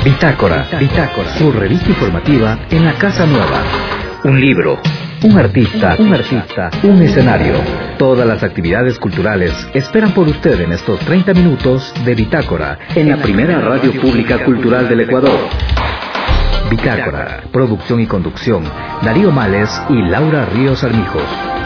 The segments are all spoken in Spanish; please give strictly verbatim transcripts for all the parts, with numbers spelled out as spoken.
Bitácora, Bitácora, su revista informativa en la Casa Nueva. Un libro, un artista, un artista, un escenario. Todas las actividades culturales esperan por usted en estos treinta minutos de Bitácora, en la primera radio pública cultural del Ecuador. Bitácora, producción y conducción, Darío Males y Laura Ríos Armijos.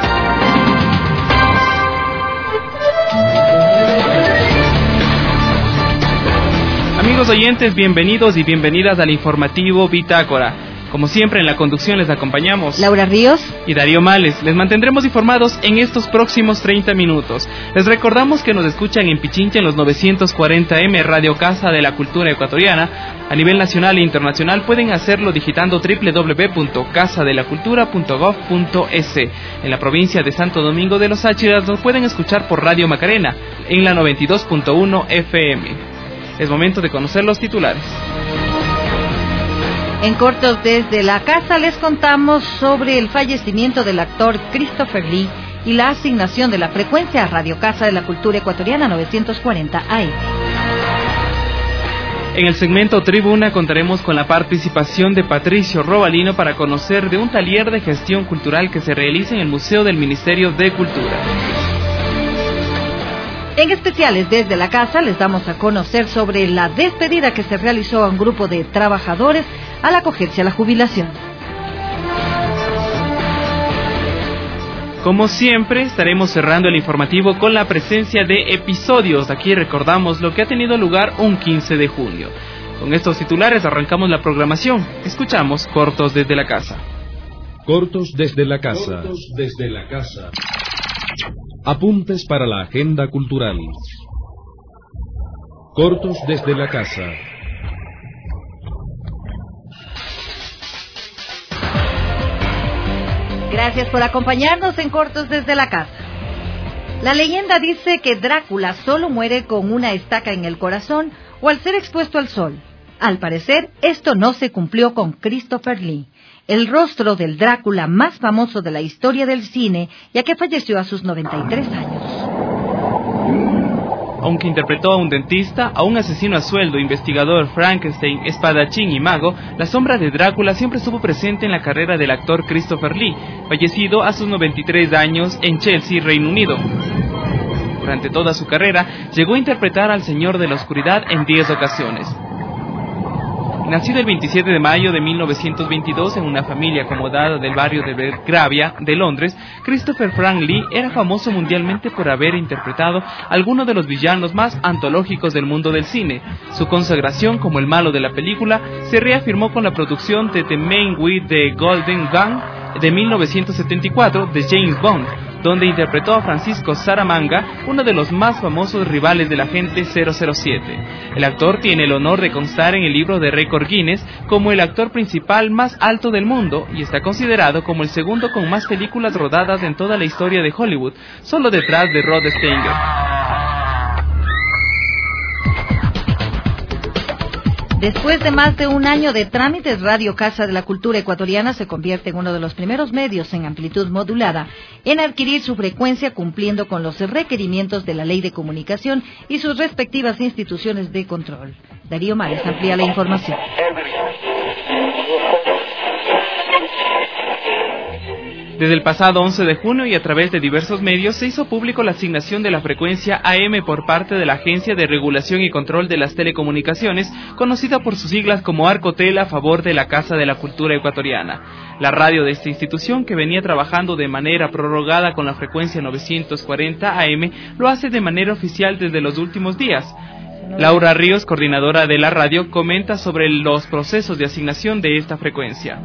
Amigos oyentes, bienvenidos y bienvenidas al informativo Bitácora. Como siempre, en la conducción les acompañamos Laura Ríos y Darío Males. Les mantendremos informados en estos próximos treinta minutos. Les recordamos que nos escuchan en Pichincha en los novecientos cuarenta eme, Radio Casa de la Cultura Ecuatoriana. A nivel nacional e internacional pueden hacerlo digitando doble u doble u doble u punto casa de la cultura punto gob punto es. En la provincia de Santo Domingo de los Áchiras nos pueden escuchar por Radio Macarena en la noventa y dos punto uno efe eme. Es momento de conocer los titulares. En cortos desde la casa les contamos sobre el fallecimiento del actor Christopher Lee y la asignación de la frecuencia a Radio Casa de la Cultura Ecuatoriana novecientos cuarenta A M. En el segmento Tribuna contaremos con la participación de Patricio Robalino para conocer de un taller de gestión cultural que se realiza en el Museo del Ministerio de Cultura. En especiales desde la casa les damos a conocer sobre la despedida que se realizó a un grupo de trabajadores al acogerse a la jubilación. Como siempre, estaremos cerrando el informativo con la presencia de episodios. Aquí recordamos lo que ha tenido lugar un quince de junio. Con estos titulares arrancamos la programación. Escuchamos Cortos desde la Casa. Cortos desde la Casa. Cortos desde la Casa. Apuntes para la agenda cultural. Cortos desde la Casa. Gracias por acompañarnos en Cortos desde la Casa. La leyenda dice que Drácula solo muere con una estaca en el corazón o al ser expuesto al sol. Al parecer, esto no se cumplió con Christopher Lee, el rostro del Drácula más famoso de la historia del cine, ya que falleció a sus noventa y tres años. Aunque interpretó a un dentista, a un asesino a sueldo, investigador, Frankenstein, espadachín y mago, la sombra de Drácula siempre estuvo presente en la carrera del actor Christopher Lee, fallecido a sus noventa y tres años en Chelsea, Reino Unido. Durante toda su carrera, llegó a interpretar al Señor de la Oscuridad en diez ocasiones. Nacido el veintisiete de mayo de mil novecientos veintidós en una familia acomodada del barrio de Belgravia de Londres, Christopher Frank Lee era famoso mundialmente por haber interpretado algunos de los villanos más antológicos del mundo del cine. Su consagración como el malo de la película se reafirmó con la producción de The Man with the Golden Gun de mil novecientos setenta y cuatro de James Bond, donde interpretó a Francisco Saramanga, uno de los más famosos rivales del agente cero cero siete. El actor tiene el honor de constar en el libro de récord Guinness como el actor principal más alto del mundo y está considerado como el segundo con más películas rodadas en toda la historia de Hollywood, solo detrás de Rod Steiger. Después de más de un año de trámites, Radio Casa de la Cultura Ecuatoriana se convierte en uno de los primeros medios en amplitud modulada en adquirir su frecuencia, cumpliendo con los requerimientos de la Ley de Comunicación y sus respectivas instituciones de control. Darío Márez amplía la información. Desde el pasado once de junio y a través de diversos medios se hizo público la asignación de la frecuencia A M por parte de la Agencia de Regulación y Control de las Telecomunicaciones, conocida por sus siglas como Arcotel, a favor de la Casa de la Cultura Ecuatoriana. La radio de esta institución, que venía trabajando de manera prorrogada con la frecuencia novecientos cuarenta A M, lo hace de manera oficial desde los últimos días. Laura Ríos, coordinadora de la radio, comenta sobre los procesos de asignación de esta frecuencia.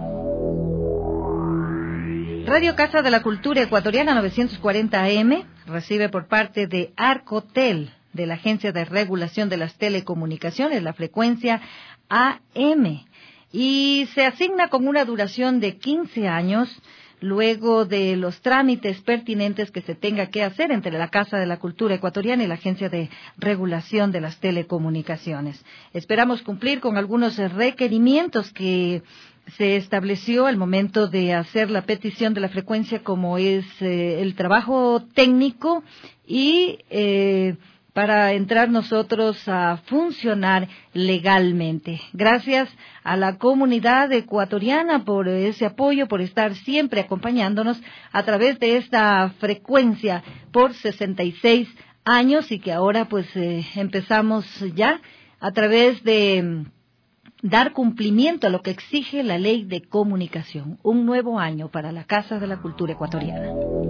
Radio Casa de la Cultura Ecuatoriana novecientos cuarenta A M recibe por parte de Arcotel, de la Agencia de Regulación de las Telecomunicaciones, la frecuencia A M, y se asigna con una duración de quince años, luego de los trámites pertinentes que se tenga que hacer entre la Casa de la Cultura Ecuatoriana y la Agencia de Regulación de las Telecomunicaciones. Esperamos cumplir con algunos requerimientos que se estableció al momento de hacer la petición de la frecuencia, como es eh, el trabajo técnico y eh, para entrar nosotros a funcionar legalmente. Gracias a la comunidad ecuatoriana por ese apoyo, por estar siempre acompañándonos a través de esta frecuencia por sesenta y seis años y que ahora pues eh, empezamos ya a través de dar cumplimiento a lo que exige la Ley de Comunicación. Un nuevo año para la Casa de la Cultura Ecuatoriana.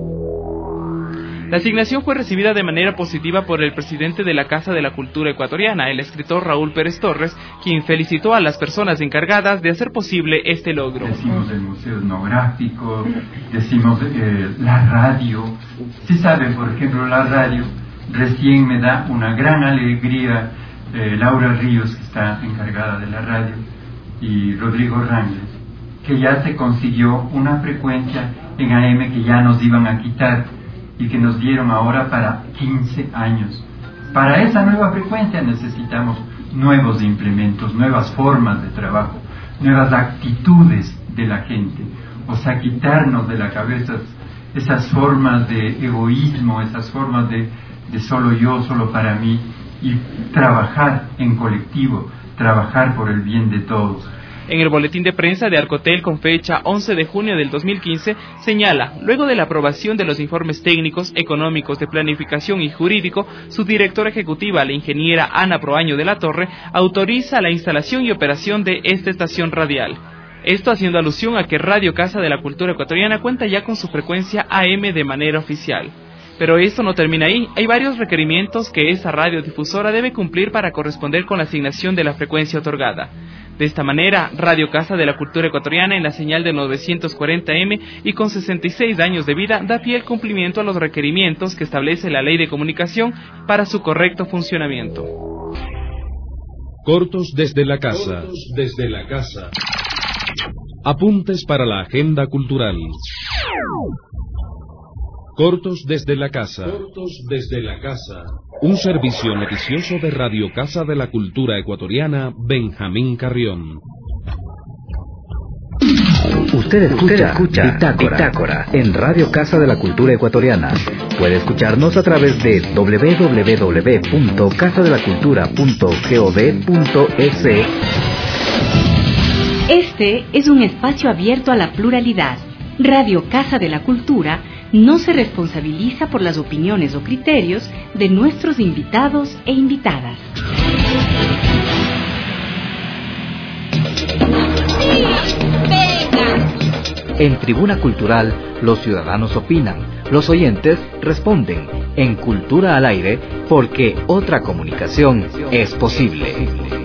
La asignación fue recibida de manera positiva por el presidente de la Casa de la Cultura Ecuatoriana, el escritor Raúl Pérez Torres, quien felicitó a las personas encargadas de hacer posible este logro. Decimos el Museo Etnográfico, decimos eh, la radio. Si saben, por ejemplo, la radio, recién me da una gran alegría eh, Laura Ríos, que está encargada de la radio, y Rodrigo Rangel, que ya se consiguió una frecuencia en A M que ya nos iban a quitar y que nos dieron ahora para quince años. Para esa nueva frecuencia necesitamos nuevos implementos, nuevas formas de trabajo, nuevas actitudes de la gente, o sea, quitarnos de la cabeza esas formas de egoísmo, esas formas de, de solo yo, solo para mí, y trabajar en colectivo, trabajar por el bien de todos. En el boletín de prensa de Arcotel con fecha once de junio del dos mil quince señala, luego de la aprobación de los informes técnicos, económicos, de planificación y jurídico, su directora ejecutiva, la ingeniera Ana Proaño de la Torre, autoriza la instalación y operación de esta estación radial. Esto haciendo alusión a que Radio Casa de la Cultura Ecuatoriana cuenta ya con su frecuencia A M de manera oficial. Pero esto no termina ahí, hay varios requerimientos que esa radiodifusora debe cumplir para corresponder con la asignación de la frecuencia otorgada. De esta manera, Radio Casa de la Cultura Ecuatoriana en la señal de novecientos cuarenta eme y con sesenta y seis años de vida da fiel cumplimiento a los requerimientos que establece la Ley de Comunicación para su correcto funcionamiento. Cortos desde la casa. Cortos desde la casa. Apuntes para la agenda cultural. Cortos desde la casa. Cortos desde la casa. Un servicio noticioso de Radio Casa de la Cultura Ecuatoriana, Benjamín Carrión. Usted escucha, Usted escucha Bitácora, Bitácora en Radio Casa de la Cultura Ecuatoriana. Puede escucharnos a través de doble u doble u doble u punto casa de la cultura punto gov punto es. Este es un espacio abierto a la pluralidad. Radio Casa de la Cultura no se responsabiliza por las opiniones o criterios de nuestros invitados e invitadas. En Tribuna Cultural, los ciudadanos opinan, los oyentes responden. En Cultura al Aire, porque otra comunicación es posible.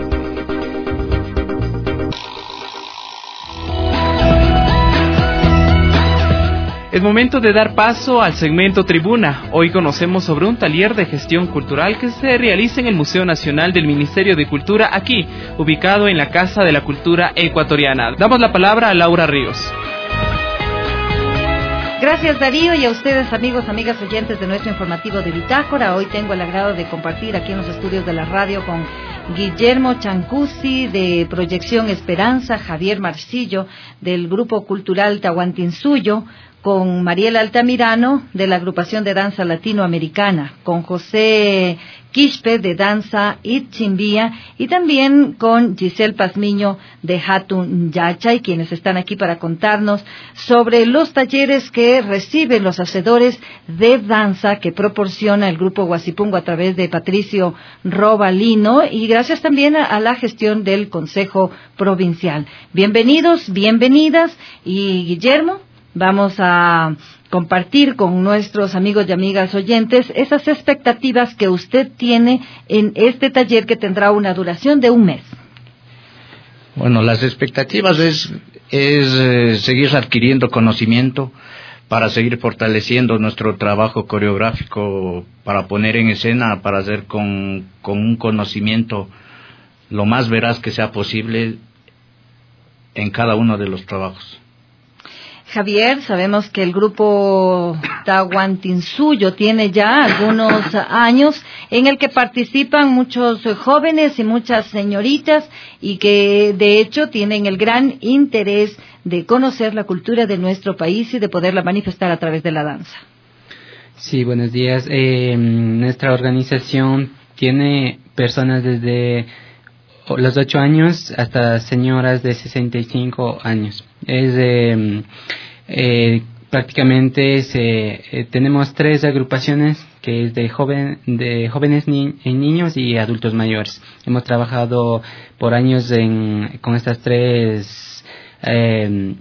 Es momento de dar paso al segmento Tribuna. Hoy conocemos sobre un taller de gestión cultural que se realiza en el Museo Nacional del Ministerio de Cultura, aquí, ubicado en la Casa de la Cultura Ecuatoriana. Damos la palabra a Laura Ríos. Gracias, Darío, y a ustedes, amigos, amigas oyentes de nuestro informativo de Bitácora. Hoy tengo el agrado de compartir aquí en los estudios de la radio con Guillermo Chancusi de Proyección Esperanza, Javier Marcillo del Grupo Cultural Tahuantinsuyo, con Mariela Altamirano de la Agrupación de Danza Latinoamericana, con José Quispe de Danza Itchimbía y también con Giselle Pazmiño de Hatun Yachay, quienes están aquí para contarnos sobre los talleres que reciben los hacedores de danza que proporciona el Grupo Guasipungo a través de Patricio Robalino y gracias también a, a la gestión del Consejo Provincial. Bienvenidos, bienvenidas y Guillermo, vamos a compartir con nuestros amigos y amigas oyentes esas expectativas que usted tiene en este taller que tendrá una duración de un mes. Bueno, las expectativas es, es eh, seguir adquiriendo conocimiento para seguir fortaleciendo nuestro trabajo coreográfico, para poner en escena, para hacer con, con un conocimiento lo más veraz que sea posible en cada uno de los trabajos. Javier, sabemos que el grupo Tahuantinsuyo tiene ya algunos años en el que participan muchos jóvenes y muchas señoritas y que de hecho tienen el gran interés de conocer la cultura de nuestro país y de poderla manifestar a través de la danza. Sí, buenos días. Eh, nuestra organización tiene personas desde los ocho años hasta señoras de sesenta y cinco años. Es eh, eh, prácticamente se, eh, tenemos tres agrupaciones que es de joven de jóvenes ni, niños y adultos mayores. Hemos trabajado por años en, con estas tres eh,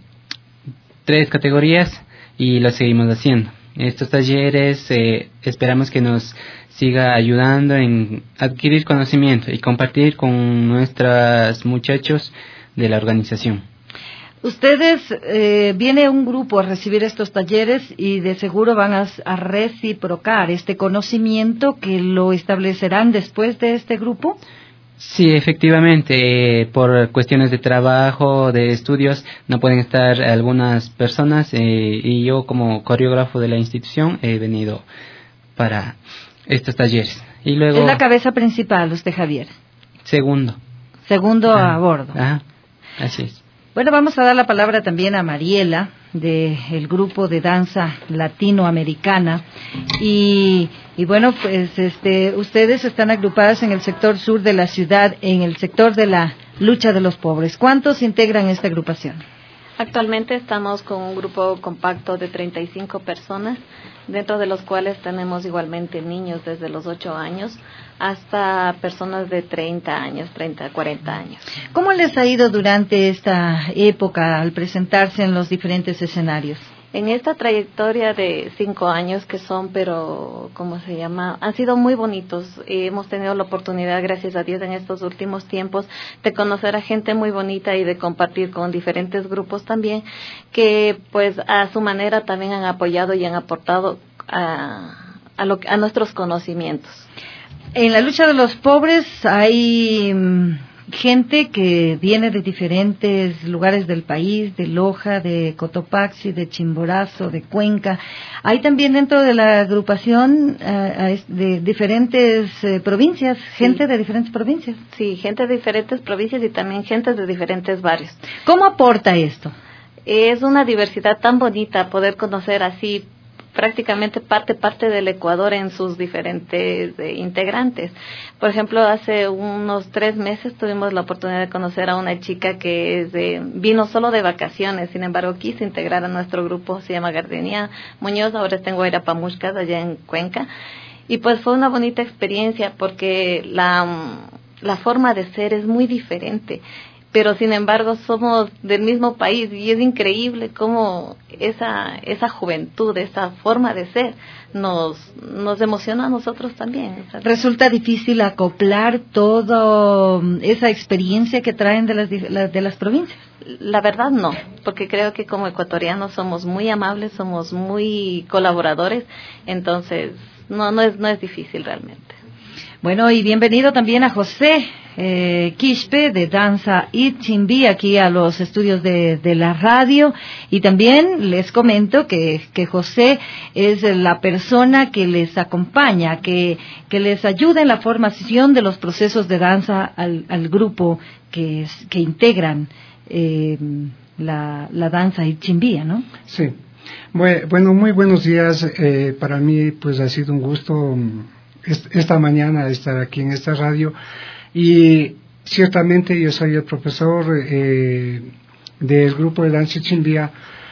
tres categorías y lo seguimos haciendo. Estos talleres eh, esperamos que nos siga ayudando en adquirir conocimiento y compartir con nuestros muchachos de la organización. Ustedes, eh, viene un grupo a recibir estos talleres y de seguro van a, a reciprocar este conocimiento que lo establecerán después de este grupo. Sí, efectivamente, eh, por cuestiones de trabajo, de estudios, no pueden estar algunas personas eh, y yo como coreógrafo de la institución he venido para estos talleres. Y luego, es la cabeza principal usted, Javier. Segundo. Segundo ah, a bordo. Ah, así es. Bueno, vamos a dar la palabra también a Mariela, del grupo de danza latinoamericana. Y, y bueno, pues este, ustedes están agrupadas en el sector sur de la ciudad, en el sector de la lucha de los pobres. ¿Cuántos integran esta agrupación? Actualmente estamos con un grupo compacto de treinta y cinco personas, dentro de los cuales tenemos igualmente niños desde los ocho años hasta personas de treinta años, treinta, cuarenta años. ¿Cómo les ha ido durante esta época al presentarse en los diferentes escenarios? En esta trayectoria de cinco años que son, pero, ¿cómo se llama? Han sido muy bonitos. Eh, hemos tenido la oportunidad, gracias a Dios, en estos últimos tiempos, de conocer a gente muy bonita y de compartir con diferentes grupos también, que pues a su manera también han apoyado y han aportado a, a, lo, a nuestros conocimientos. En la lucha de los pobres hay gente que viene de diferentes lugares del país, de Loja, de Cotopaxi, de Chimborazo, de Cuenca. Hay también dentro de la agrupación uh, de diferentes uh, provincias, gente sí. de diferentes provincias. Sí, gente de diferentes provincias y también gente de diferentes barrios. ¿Cómo aporta esto? Es una diversidad tan bonita poder conocer así prácticamente parte parte del Ecuador en sus diferentes eh, integrantes. Por ejemplo, hace unos tres meses tuvimos la oportunidad de conocer a una chica que es de, vino solo de vacaciones, sin embargo quiso integrar a nuestro grupo, se llama Gardenia Muñoz, ahora está en Guairapamuchcas, allá en Cuenca, y pues fue una bonita experiencia porque la, la forma de ser es muy diferente, pero sin embargo somos del mismo país y es increíble cómo esa esa juventud, esa forma de ser nos nos emociona a nosotros también. ¿Resulta difícil acoplar toda esa experiencia que traen de las de las provincias? La verdad no, porque creo que como ecuatorianos somos muy amables, somos muy colaboradores, entonces no no es no es difícil realmente. Bueno, y bienvenido también a José eh, Quispe de Danza Itzimbi aquí a los estudios de, de la radio. Y también les comento que, que José es la persona que les acompaña, que, que les ayuda en la formación de los procesos de danza al, al grupo que, es, que integran eh, la, la danza Itzimbía, ¿no? Sí. Bueno, muy buenos días. Eh, para mí, pues ha sido un gusto esta mañana estar aquí en esta radio y ciertamente yo soy el profesor eh, del grupo de danza Itzimbía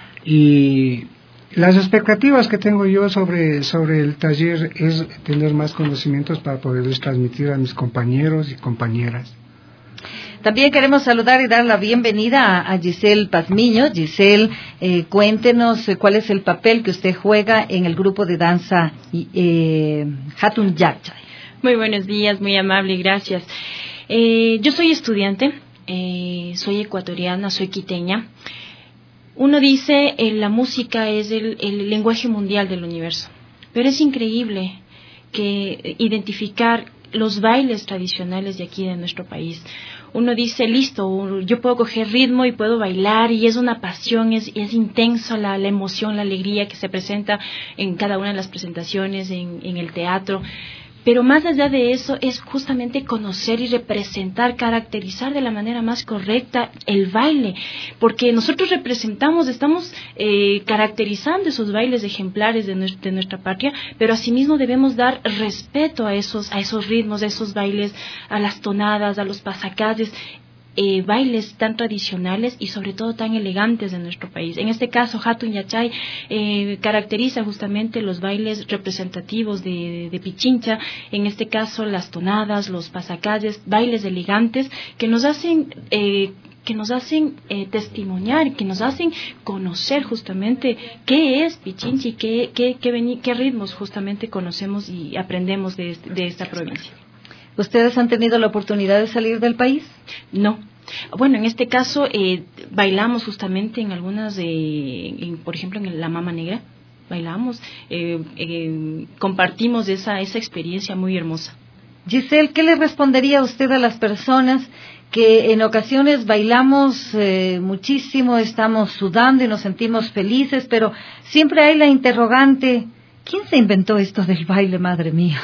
y las expectativas que tengo yo sobre sobre el taller es tener más conocimientos para poderles transmitir a mis compañeros y compañeras. También queremos saludar y dar la bienvenida a, a Giselle Pazmiño. Giselle, eh, cuéntenos eh, cuál es el papel que usted juega en el grupo de danza eh, Hatun Yakchay. Muy buenos días, muy amable, gracias. Eh, yo soy estudiante, eh, soy ecuatoriana, soy quiteña. Uno dice eh, la música es el, el lenguaje mundial del universo, pero es increíble que identificar los bailes tradicionales de aquí de nuestro país. Uno dice, listo, yo puedo coger ritmo y puedo bailar y es una pasión, es, es intenso la, la emoción, la alegría que se presenta en cada una de las presentaciones, en, en el teatro. pero más allá de eso es justamente conocer y representar, caracterizar de la manera más correcta el baile, porque nosotros representamos, estamos eh, caracterizando esos bailes ejemplares de, nuestra, de nuestra patria, pero asimismo debemos dar respeto a esos, a esos ritmos, a esos bailes, a las tonadas, a los pasacalles, Eh, bailes tan tradicionales y sobre todo tan elegantes de nuestro país. En este caso, Hatun Yachay eh, caracteriza justamente los bailes representativos de, de, de Pichincha, en este caso las tonadas, los pasacalles, bailes elegantes que nos hacen eh, que nos hacen eh, testimoniar, que nos hacen conocer justamente qué es Pichincha y qué, qué, qué, veni- qué ritmos justamente conocemos y aprendemos de, este, de esta provincia. ¿Ustedes han tenido la oportunidad de salir del país? No. Bueno, en este caso eh, bailamos justamente en algunas, eh, en, por ejemplo, en la Mama Negra, bailamos, eh, eh, compartimos esa, esa experiencia muy hermosa. Giselle, ¿qué le respondería usted a las personas que en ocasiones bailamos eh, muchísimo, estamos sudando y nos sentimos felices, pero siempre hay la interrogante: ¿quién se inventó esto del baile, madre mía?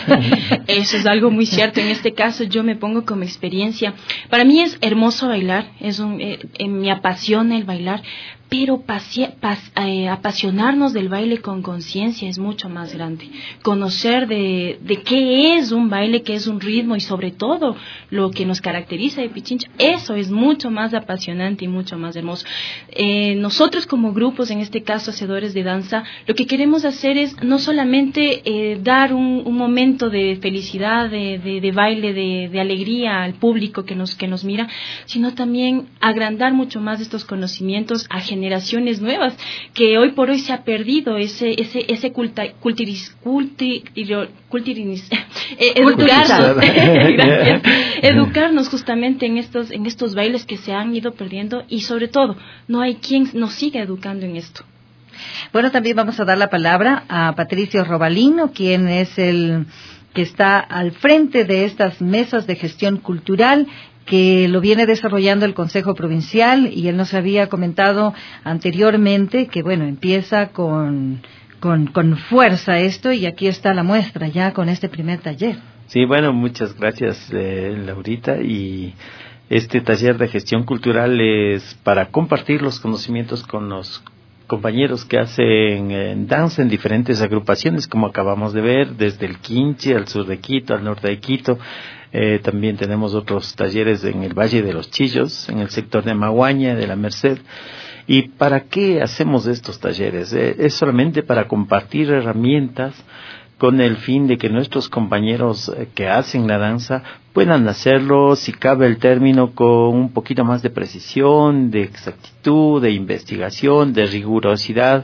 Eso es algo muy cierto. En este caso yo me pongo como experiencia. Para mí es hermoso bailar, es un, eh, eh, me apasiona el bailar, pero pasia, pas, eh, apasionarnos del baile con conciencia es mucho más grande. Conocer de, de qué es un baile, qué es un ritmo y sobre todo lo que nos caracteriza de Pichincha, eso es mucho más apasionante y mucho más hermoso. Eh, nosotros como grupos, en este caso hacedores de danza, lo que queremos hacer es no solamente eh, dar un, un momento de felicidad, de, de, de baile, de, de alegría al público que nos, que nos mira, sino también agrandar mucho más estos conocimientos a generaciones nuevas, que hoy por hoy se ha perdido ese ese ese culta, cultiris, culti, cultiris, eh, educarnos, gracias, educarnos justamente en estos en estos bailes que se han ido perdiendo y sobre todo no hay quien nos siga educando en esto. Bueno, también vamos a dar la palabra a Patricio Robalino, quien es el que está al frente de estas mesas de gestión cultural, que lo viene desarrollando el Consejo Provincial, y él nos había comentado anteriormente que, bueno, empieza con, con, con fuerza esto, y aquí está la muestra ya con este primer taller. Sí, bueno, muchas gracias, eh, Laurita, y este taller de gestión cultural es para compartir los conocimientos con los compañeros que hacen eh, danza en diferentes agrupaciones, como acabamos de ver, desde el Quinche, al sur de Quito, al norte de Quito. Eh, también tenemos otros talleres en el Valle de los Chillos, en el sector de Maguaña, de la Merced. ¿Y para qué hacemos estos talleres? Eh, es solamente para compartir herramientas con el fin de que nuestros compañeros eh, que hacen la danza puedan hacerlo, si cabe el término, con un poquito más de precisión, de exactitud, de investigación, de rigurosidad,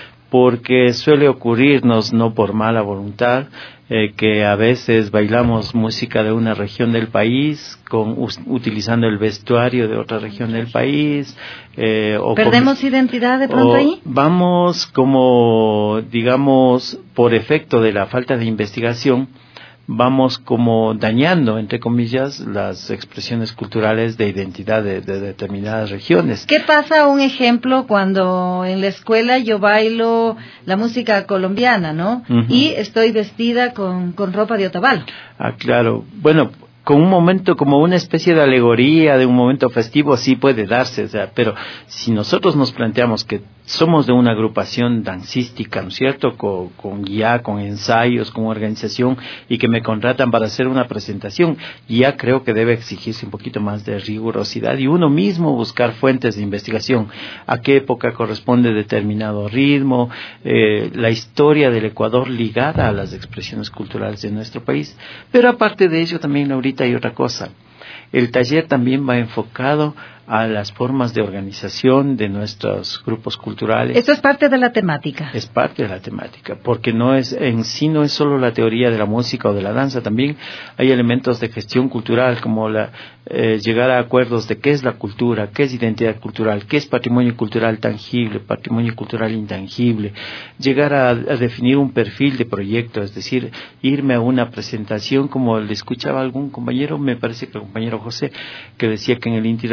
porque suele ocurrirnos, no por mala voluntad, eh, que a veces bailamos música de una región del país con us, utilizando el vestuario de otra región del país. Eh, o ¿Perdemos con, identidad de pronto ahí? Vamos como, digamos, por efecto de la falta de investigación, vamos como dañando, entre comillas, las expresiones culturales de identidad de, de determinadas regiones. ¿Qué pasa, un ejemplo, cuando en la escuela yo bailo la música colombiana, ¿no? Uh-huh. Y estoy vestida con, con ropa de Otavalo. Ah, claro. Bueno, con un momento como una especie de alegoría, de un momento festivo, sí puede darse, o sea, pero si nosotros nos planteamos que somos de una agrupación dancística, ¿no es cierto?, con, con guía, con ensayos, con organización, y que me contratan para hacer una presentación, ya creo que debe exigirse un poquito más de rigurosidad y uno mismo buscar fuentes de investigación, a qué época corresponde determinado ritmo, eh, la historia del Ecuador ligada a las expresiones culturales de nuestro país. Pero aparte de ello también, ahorita hay otra cosa. El taller también va enfocado a las formas de organización de nuestros grupos culturales. Eso es parte de la temática. Es parte de la temática, porque no es en sí no es solo la teoría de la música o de la danza, también hay elementos de gestión cultural, como la eh, llegar a acuerdos de qué es la cultura, qué es identidad cultural, qué es patrimonio cultural tangible, patrimonio cultural intangible, llegar a, a definir un perfil de proyecto, es decir, irme a una presentación, como le escuchaba algún compañero, me parece que el compañero José, que decía que en el Inti Raymi no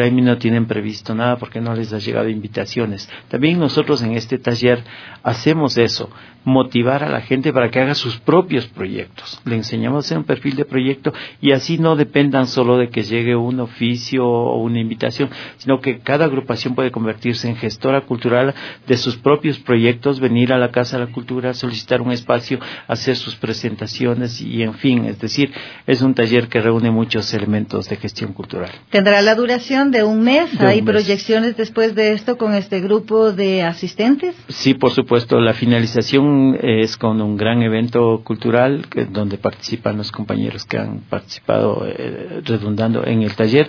tienen previsto nada porque no les ha llegado invitaciones. También nosotros en este taller hacemos eso, motivar a la gente para que haga sus propios proyectos. Le enseñamos a hacer un perfil de proyecto y así no dependan solo de que llegue un oficio o una invitación, sino que cada agrupación puede convertirse en gestora cultural de sus propios proyectos, venir a la Casa de la Cultura, solicitar un espacio, hacer sus presentaciones y en fin, es decir, es un taller que reúne muchos elementos de gestión cultural. ¿Tendrá la duración de un mes? De ¿Hay un mes. proyecciones después de esto con este grupo de asistentes? Sí, por supuesto. La finalización es con un gran evento cultural que, donde participan los compañeros que han participado eh, redundando en el taller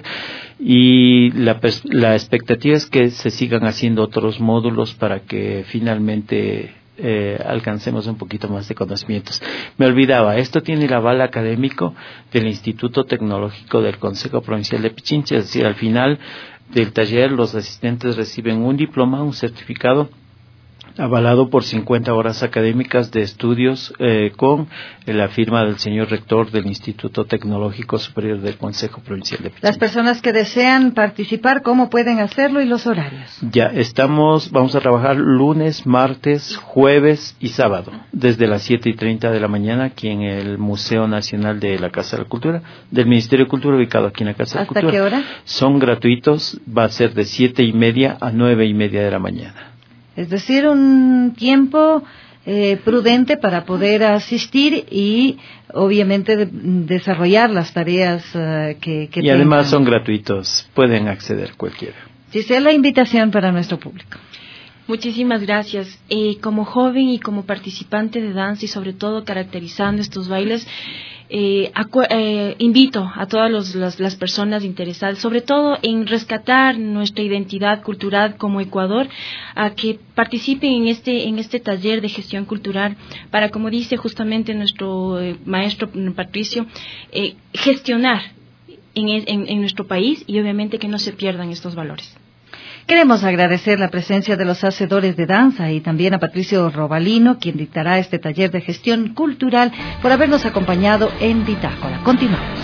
y la, la expectativa es que se sigan haciendo otros módulos para que finalmente Eh, alcancemos un poquito más de conocimientos. Me olvidaba, esto tiene el aval académico del Instituto Tecnológico del Consejo Provincial de Pichincha, es decir, al final del taller los asistentes reciben un diploma, un certificado avalado por cincuenta horas académicas de estudios eh, con la firma del señor rector del Instituto Tecnológico Superior del Consejo Provincial de Pichincha. Las personas que desean participar, ¿cómo pueden hacerlo y los horarios? Ya estamos, vamos a trabajar lunes, martes, jueves y sábado, desde las siete y treinta de la mañana aquí en el Museo Nacional de la Casa de la Cultura, del Ministerio de Cultura, ubicado aquí en la Casa de la Cultura. ¿Hasta qué hora? Son gratuitos, va a ser de siete y media a nueve y media de la mañana. Es decir, un tiempo eh, prudente para poder asistir y, obviamente, de, desarrollar las tareas uh, que, que Y además tengan. son gratuitos, pueden acceder cualquiera. Si sea la invitación para nuestro público. Muchísimas gracias. Eh, como joven y como participante de danza y sobre todo caracterizando estos bailes, eh, acu- eh, invito a todas los, las, las personas interesadas, sobre todo en rescatar nuestra identidad cultural como Ecuador, a que participen en este en este taller de gestión cultural para, como dice justamente nuestro eh, maestro Patricio, eh, gestionar en, en, en nuestro país y obviamente que no se pierdan estos valores. Queremos agradecer la presencia de los hacedores de danza y también a Patricio Robalino, quien dictará este taller de gestión cultural, por habernos acompañado en Bitácora. Continuamos.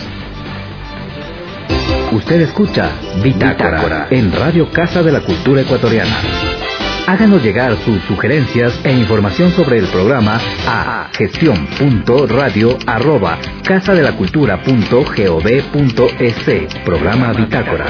Usted escucha Bitácora, Bitácora en Radio Casa de la Cultura Ecuatoriana. Háganos llegar sus sugerencias e información sobre el programa a gestión punto radio arroba casa de la cultura punto gov punto es. Programa Bitácora.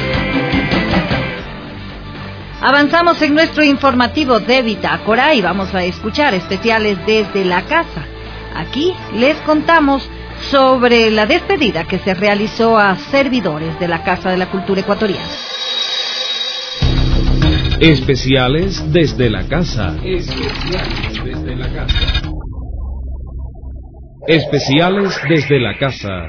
Avanzamos en nuestro informativo de Bitácora y vamos a escuchar especiales desde la casa. Aquí les contamos sobre la despedida que se realizó a servidores de la Casa de la Cultura Ecuatoriana. Especiales desde la casa. Especiales desde la casa. Especiales desde la casa.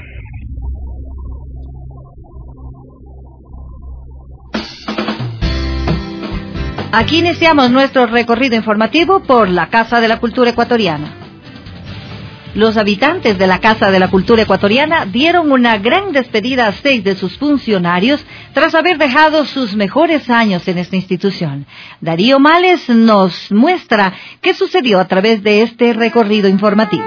Aquí iniciamos nuestro recorrido informativo por la Casa de la Cultura Ecuatoriana. Los habitantes de la Casa de la Cultura Ecuatoriana dieron una gran despedida a seis de sus funcionarios tras haber dejado sus mejores años en esta institución. Darío Males nos muestra qué sucedió a través de este recorrido informativo.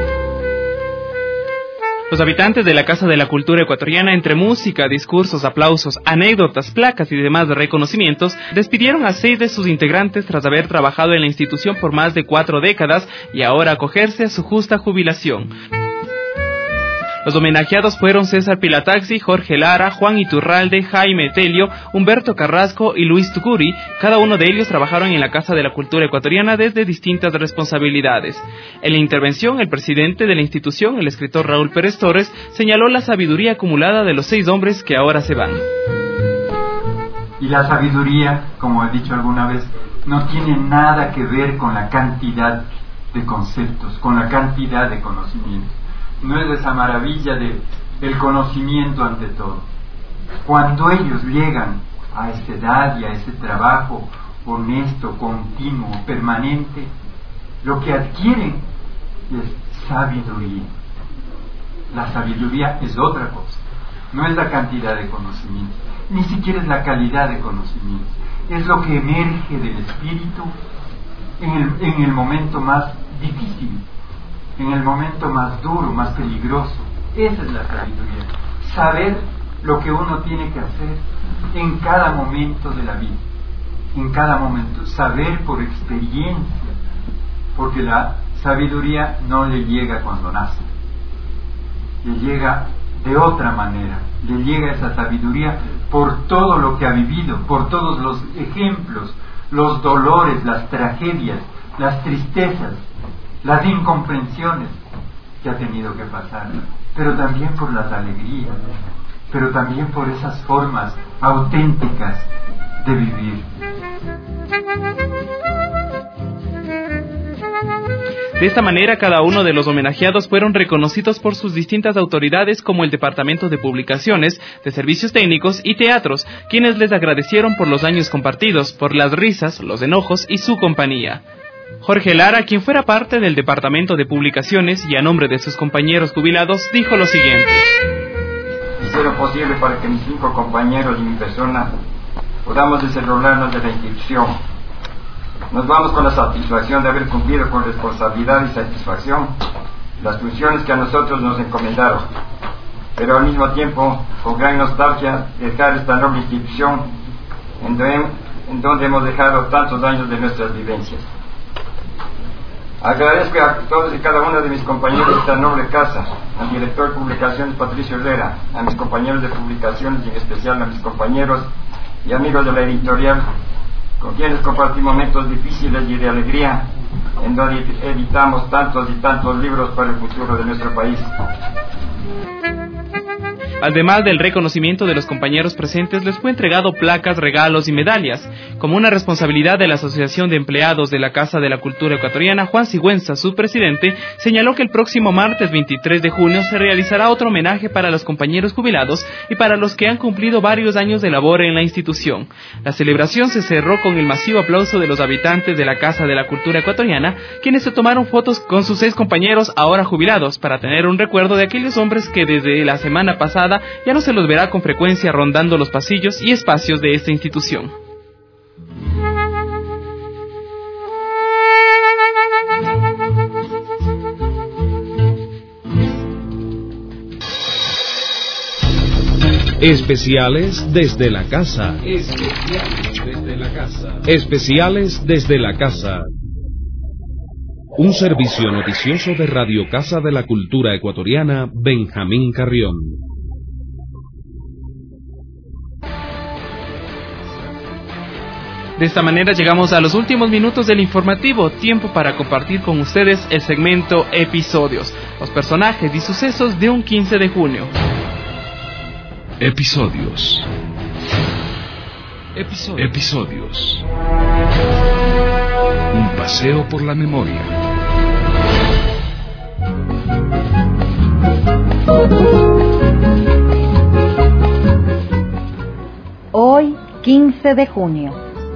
Los habitantes de la Casa de la Cultura Ecuatoriana, entre música, discursos, aplausos, anécdotas, placas y demás reconocimientos, despidieron a seis de sus integrantes tras haber trabajado en la institución por más de cuatro décadas y ahora acogerse a su justa jubilación. Los homenajeados fueron César Pilataxi, Jorge Lara, Juan Iturralde, Jaime Telio, Humberto Carrasco y Luis Tucuri. Cada uno de ellos trabajaron en la Casa de la Cultura Ecuatoriana desde distintas responsabilidades. En la intervención, el presidente de la institución, el escritor Raúl Pérez Torres, señaló la sabiduría acumulada de los seis hombres que ahora se van. Y la sabiduría, como he dicho alguna vez, no tiene nada que ver con la cantidad de conceptos, con la cantidad de conocimientos. No es esa maravilla de el conocimiento ante todo. Cuando ellos llegan a esa edad y a ese trabajo honesto, continuo, permanente, lo que adquieren es sabiduría. La sabiduría es otra cosa. No es la cantidad de conocimiento, ni siquiera es la calidad de conocimiento. Es lo que emerge del espíritu en el, en el momento más difícil, en el momento más duro, más peligroso. Esa es la sabiduría. Saber lo que uno tiene que hacer en cada momento de la vida, en cada momento, saber por experiencia, porque la sabiduría no le llega cuando nace, le llega de otra manera, le llega esa sabiduría por todo lo que ha vivido, por todos los ejemplos, los dolores, las tragedias, las tristezas, las incomprensiones que ha tenido que pasar, pero también por las alegrías, pero también por esas formas auténticas de vivir. De esta manera, cada uno de los homenajeados fueron reconocidos por sus distintas autoridades, como el Departamento de Publicaciones, de Servicios Técnicos y Teatros, quienes les agradecieron por los años compartidos, por las risas, los enojos y su compañía. Jorge Lara, quien fuera parte del Departamento de Publicaciones y a nombre de sus compañeros jubilados, dijo lo siguiente. Hice lo posible para que mis cinco compañeros y mi persona podamos desenrolarnos de la institución. Nos vamos con la satisfacción de haber cumplido con responsabilidad y satisfacción las funciones que a nosotros nos encomendaron, pero al mismo tiempo con gran nostalgia dejar esta noble institución en donde, en donde hemos dejado tantos años de nuestras vivencias. Agradezco a todos y cada uno de mis compañeros de esta noble casa, al director de publicaciones Patricio Herrera, a mis compañeros de publicaciones y en especial a mis compañeros y amigos de la editorial, con quienes compartí momentos difíciles y de alegría, en donde editamos tantos y tantos libros para el futuro de nuestro país. Además del reconocimiento de los compañeros presentes, les fue entregado placas, regalos y medallas. Como una responsabilidad de la Asociación de Empleados de la Casa de la Cultura Ecuatoriana, Juan Sigüenza, su presidente, señaló que el próximo martes veintitrés de junio se realizará otro homenaje para los compañeros jubilados y para los que han cumplido varios años de labor en la institución. La celebración se cerró con el masivo aplauso de los habitantes de la Casa de la Cultura Ecuatoriana, quienes se tomaron fotos con sus seis compañeros ahora jubilados para tener un recuerdo de aquellos hombres que desde la semana pasada ya no se los verá con frecuencia rondando los pasillos y espacios de esta institución. Especiales desde la casa. Especiales desde la casa. Especiales desde la casa. Un servicio noticioso de Radio Casa de la Cultura Ecuatoriana, Benjamín Carrión. De esta manera llegamos a los últimos minutos del informativo, tiempo para compartir con ustedes el segmento Episodios, los personajes y sucesos de un quince de junio. Episodios. Episodios. Episodios. Un paseo por la memoria. Hoy, quince de junio.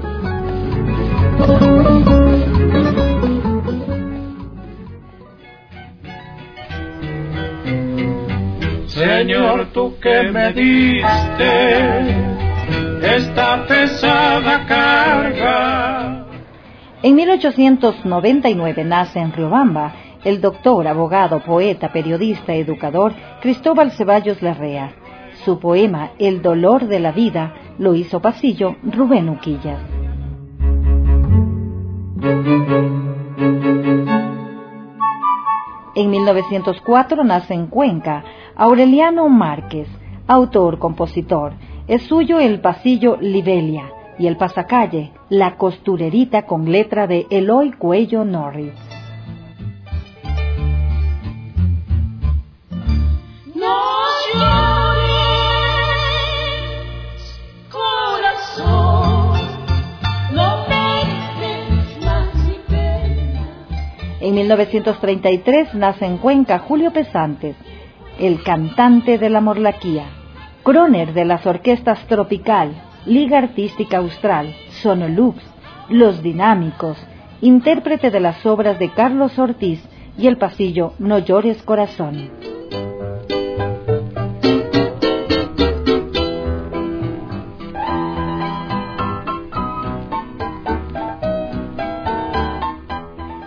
Señor, tú que me diste esta pesada carga. En mil ochocientos noventa y nueve nace en Riobamba el doctor, abogado, poeta, periodista, educador Cristóbal Ceballos Larrea. Su poema El dolor de la vida lo hizo pasillo Rubén Uquillas. En mil novecientos cuatro nace en Cuenca Aureliano Márquez, autor, compositor. Es suyo el pasillo Libelia y el pasacalle La Costurerita con letra de Eloy Cuello Norris. No llores, corazón, no dejes más mi pena. En mil novecientos treinta y tres nace en Cuenca Julio Pesantes, el cantante de la Morlaquía, croner de las orquestas Tropical, Liga Artística Austral, Sonolux, Los Dinámicos, intérprete de las obras de Carlos Ortiz y el pasillo No Llores Corazón.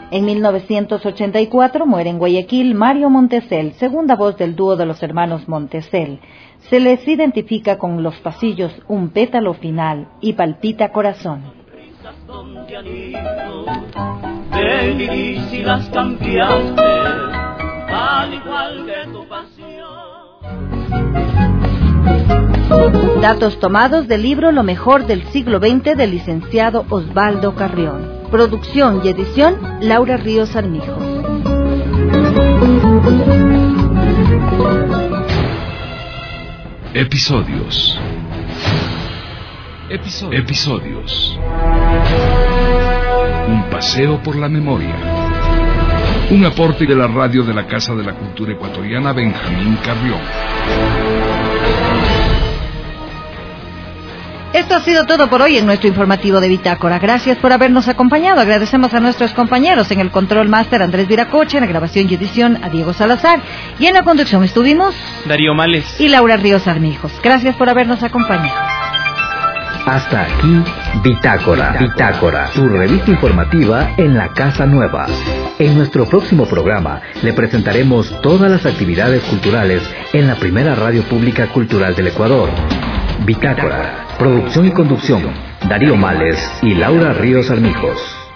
En mil novecientos ochenta y cuatro muere en Guayaquil Mario Montesel, segunda voz del dúo de los hermanos Montesel. Se les identifica con Los pasillos, Un pétalo final y Palpita corazón. Ven y si las cambiaste, al igual que tu pasión. Datos tomados del libro Lo mejor del siglo veinte del licenciado Osvaldo Carrión. Producción y edición, Laura Ríos Armijo. Episodios. Episodios. Episodios. Un paseo por la memoria. Un aporte de la radio de la Casa de la Cultura Ecuatoriana Benjamín Carrión. Esto ha sido todo por hoy en nuestro informativo de Bitácora. Gracias por habernos acompañado. Agradecemos a nuestros compañeros en el Control Máster, Andrés Viracocha, en la grabación y edición a Diego Salazar, y en la conducción estuvimos Darío Males y Laura Ríos Armijos. Gracias por habernos acompañado. Hasta aquí Bitácora, Bitácora, tu revista informativa en la Casa Nueva. En nuestro próximo programa le presentaremos todas las actividades culturales en la primera radio pública cultural del Ecuador. Bitácora, producción y conducción, Darío Males y Laura Ríos Armijos.